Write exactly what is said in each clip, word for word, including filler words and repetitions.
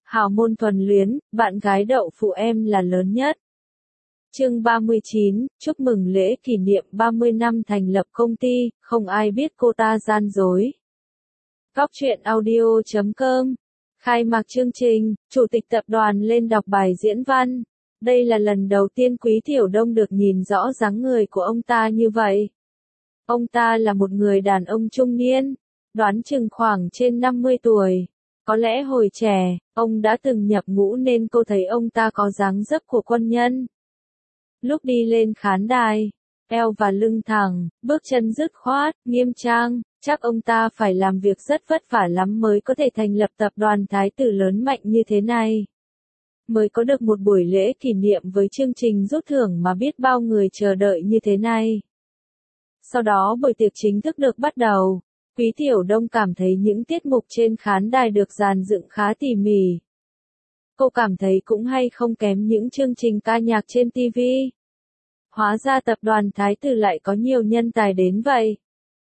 Hào môn thuần luyến, bạn gái đậu phụ em là lớn nhất. Chương ba mươi chín, chúc mừng lễ kỷ niệm ba mươi năm thành lập công ty, không ai biết cô ta gian dối. Góc truyện audio chấm com. Khai mạc chương trình, Chủ tịch tập đoàn lên đọc bài diễn văn. Đây là lần đầu tiên Quý Thiểu Đông được nhìn rõ dáng người của ông ta như vậy. Ông ta là một người đàn ông trung niên, đoán chừng khoảng trên năm mươi tuổi. Có lẽ hồi trẻ, ông đã từng nhập ngũ nên cô thấy ông ta có dáng dấp của quân nhân. Lúc đi lên khán đài, eo và lưng thẳng, bước chân dứt khoát, nghiêm trang, chắc ông ta phải làm việc rất vất vả lắm mới có thể thành lập tập đoàn thái tử lớn mạnh như thế này. Mới có được một buổi lễ kỷ niệm với chương trình rút thưởng mà biết bao người chờ đợi như thế này. Sau đó buổi tiệc chính thức được bắt đầu. Quý Thiểu Đông cảm thấy những tiết mục trên khán đài được dàn dựng khá tỉ mỉ. Cô cảm thấy cũng hay không kém những chương trình ca nhạc trên ti vi. Hóa ra tập đoàn thái tử lại có nhiều nhân tài đến vậy.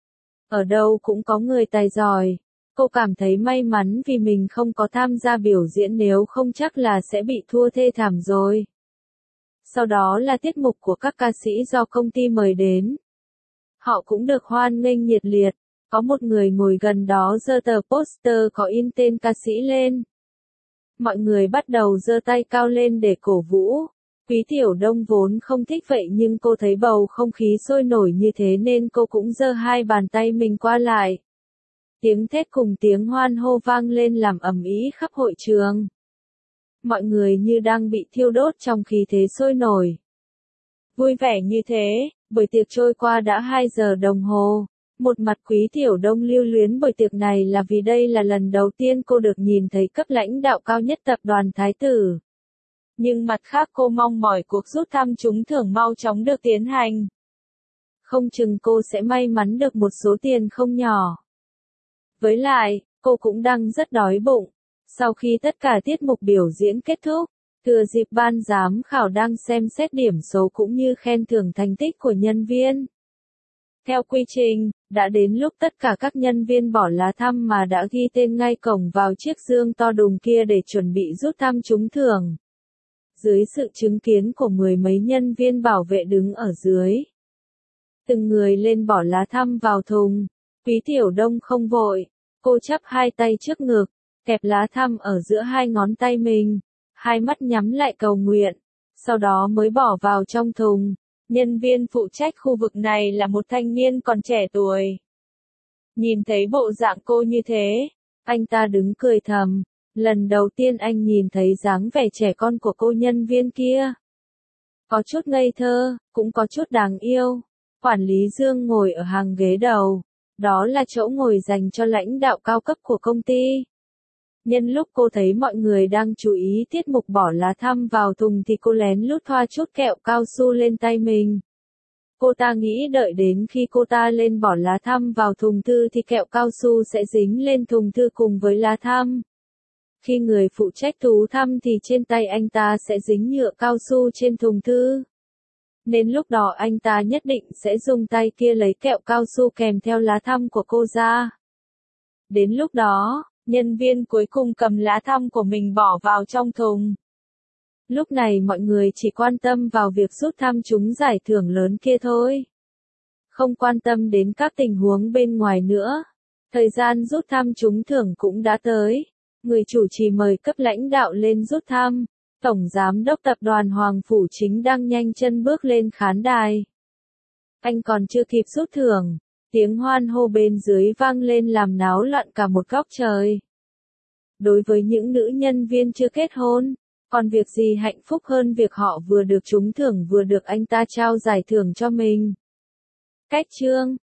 Ở đâu cũng có người tài giỏi. Cô cảm thấy may mắn vì mình không có tham gia biểu diễn, nếu không chắc là sẽ bị thua thê thảm rồi. Sau đó là tiết mục của các ca sĩ do công ty mời đến. Họ cũng được hoan nghênh nhiệt liệt. Có một người ngồi gần đó giơ tờ poster có in tên ca sĩ lên. Mọi người bắt đầu giơ tay cao lên để cổ vũ. Quý Thiểu Đông vốn không thích vậy nhưng cô thấy bầu không khí sôi nổi như thế nên cô cũng giơ hai bàn tay mình qua lại. Tiếng thét cùng tiếng hoan hô vang lên làm ầm ĩ khắp hội trường. Mọi người như đang bị thiêu đốt trong khí thế sôi nổi. Vui vẻ như thế, buổi tiệc trôi qua đã hai giờ đồng hồ. Một mặt Quý Thiểu Đông lưu luyến buổi tiệc này là vì đây là lần đầu tiên cô được nhìn thấy cấp lãnh đạo cao nhất tập đoàn thái tử. Nhưng mặt khác cô mong mỏi cuộc rút thăm trúng thưởng mau chóng được tiến hành. Không chừng cô sẽ may mắn được một số tiền không nhỏ. Với lại, cô cũng đang rất đói bụng. Sau khi tất cả tiết mục biểu diễn kết thúc, thừa dịp ban giám khảo đang xem xét điểm số cũng như khen thưởng thành tích của nhân viên. Theo quy trình, đã đến lúc tất cả các nhân viên bỏ lá thăm mà đã ghi tên ngay cổng vào chiếc dương to đùng kia để chuẩn bị rút thăm trúng thưởng. Dưới sự chứng kiến của mười mấy nhân viên bảo vệ đứng ở dưới. Từng người lên bỏ lá thăm vào thùng. Quý Thiểu Đông không vội. Cô chắp hai tay trước ngực, kẹp lá thăm ở giữa hai ngón tay mình. Hai mắt nhắm lại cầu nguyện. Sau đó mới bỏ vào trong thùng. Nhân viên phụ trách khu vực này là một thanh niên còn trẻ tuổi. Nhìn thấy bộ dạng cô như thế, anh ta đứng cười thầm. Lần đầu tiên anh nhìn thấy dáng vẻ trẻ con của cô nhân viên kia. Có chút ngây thơ, cũng có chút đáng yêu. Quản lý Dương ngồi ở hàng ghế đầu. Đó là chỗ ngồi dành cho lãnh đạo cao cấp của công ty. Nhân lúc cô thấy mọi người đang chú ý tiết mục bỏ lá thăm vào thùng thì cô lén lút thoa chút kẹo cao su lên tay mình. Cô ta nghĩ đợi đến khi cô ta lên bỏ lá thăm vào thùng thư thì kẹo cao su sẽ dính lên thùng thư cùng với lá thăm. Khi người phụ trách thu thăm thì trên tay anh ta sẽ dính nhựa cao su trên thùng thư. Nên lúc đó anh ta nhất định sẽ dùng tay kia lấy kẹo cao su kèm theo lá thăm của cô ra. Đến lúc đó, nhân viên cuối cùng cầm lá thăm của mình bỏ vào trong thùng. Lúc này mọi người chỉ quan tâm vào việc rút thăm trúng giải thưởng lớn kia thôi. Không quan tâm đến các tình huống bên ngoài nữa. Thời gian rút thăm trúng thưởng cũng đã tới. Người chủ trì mời cấp lãnh đạo lên rút thăm. Tổng giám đốc tập đoàn Hoàng Phủ Chính đang nhanh chân bước lên khán đài. Anh còn chưa kịp rút thưởng. Tiếng hoan hô bên dưới vang lên làm náo loạn cả một góc trời. Đối với những nữ nhân viên chưa kết hôn, còn việc gì hạnh phúc hơn việc họ vừa được trúng thưởng vừa được anh ta trao giải thưởng cho mình. Cách chương,